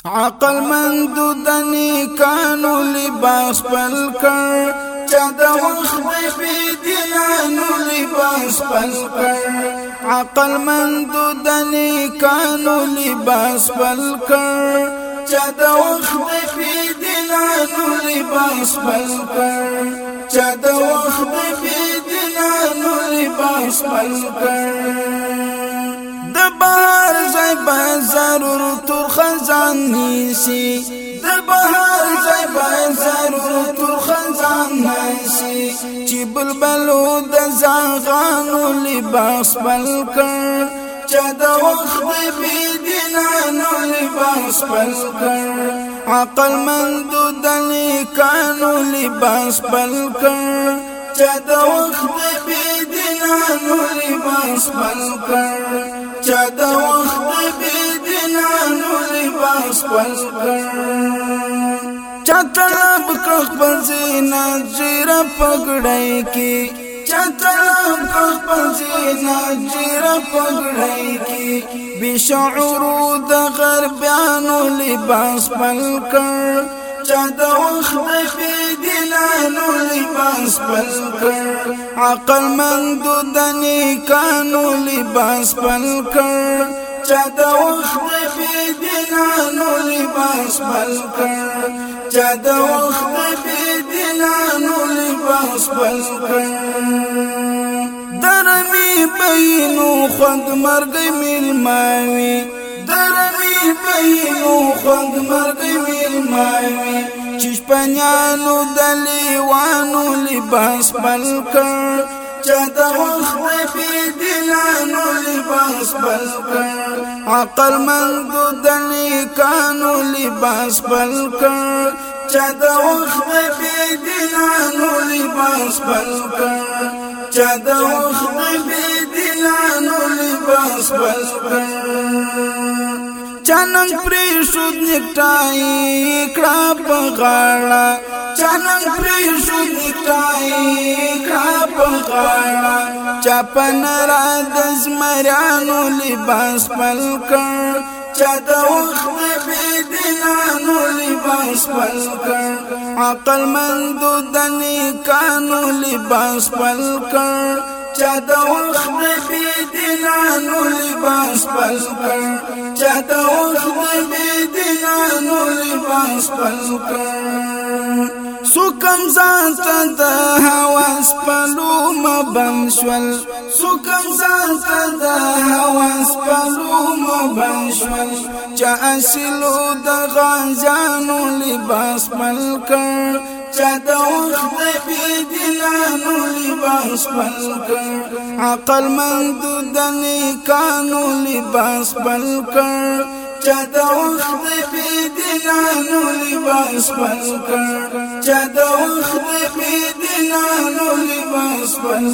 عقل مند دنی کانو لباس پل کر چا وخت بی دینانو لباس پل کر عقل مند دنی کانو لباس پل کر چا وخت بی دینانو لباس پل کر چا وخت بی دینانو لباس پل کر بہار زای ضرور تر خزان نیسی بہار زای ضرور تر خزان نیسی چی بلبلو زاغانو لباس پل کر چا وقت بی دینانو لباس پل کر عقل مند دنی کانو لباس پل کر چا وقت بی دینانو لباس پل کر چا وقت بی دینانو لباس پل کر چا طلب کخ پر زینت جیرہ پگڑائی کی چا طلب کخ پر زینت جیرہ پگڑائی کی بی شعورو دا غربیانو لباس پل کر چا وقت بی دینانو لباس پل کر عقل مند دنی کانو لباس پل کر چا وقت بی دینانو لباس پل کر چا وقت بی دینانو لباس پل کر درمی بینو خود مرگ ملماوی درمی بینو خود مرگ ملماوی چش پنیانو دلیوانو لباس پل کر چا وقت بی دینانو لباس پل کر عقل مند دنی کانو لباس پل کر چا وقت بی دینانو لباس پل کر چا وقت بی دینانو لباس پل کر چاننگ پریشود نکتائی کڑا پغاڑا چاننگ پریشود نکتائی کڑا پغاڑا چاپن را دزمرانو لباس پل کر چا وقت بی دینانو لباس پل کر عقل مند دنی کانو لباس پل کر چا وقت بی دینانو لباس پل کر چا وقت بی دینانو لباس پل کر سکم ذات دا حواس پلو مبنشول سکم ذات دا حواس پلو مبنشول چا اصلو دا غازانو لباس پل کر چا وقت بی دینانو لباس پل کر عقل مند دنی کانو لباس پل کر چا وقت بی دینانو لباس پل کر چا وقت بی دینانو لباس پل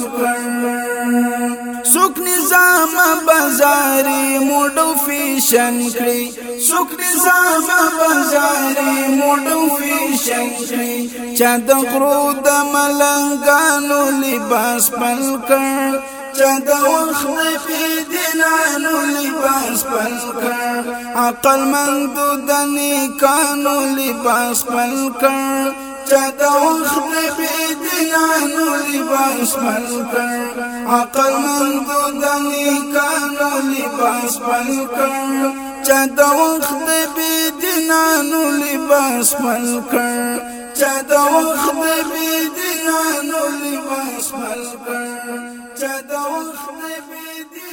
کر سوک نظام بازاری موڈو فیشن کری سوک نظام بازاری موڈو فیشن کری چا غرو دا ملنگانو لباس پل کر چا وقت بی دینانو لباس پل کر عقل مند دنی کانو لباس پل کر چا وقت بی دینانو لباس پل کر عقل مند دنی کانو لباس پل کر چا وقت بی دینانو لباس پل کر چا وقت بی دینانو لباس پل کر چا وقت بی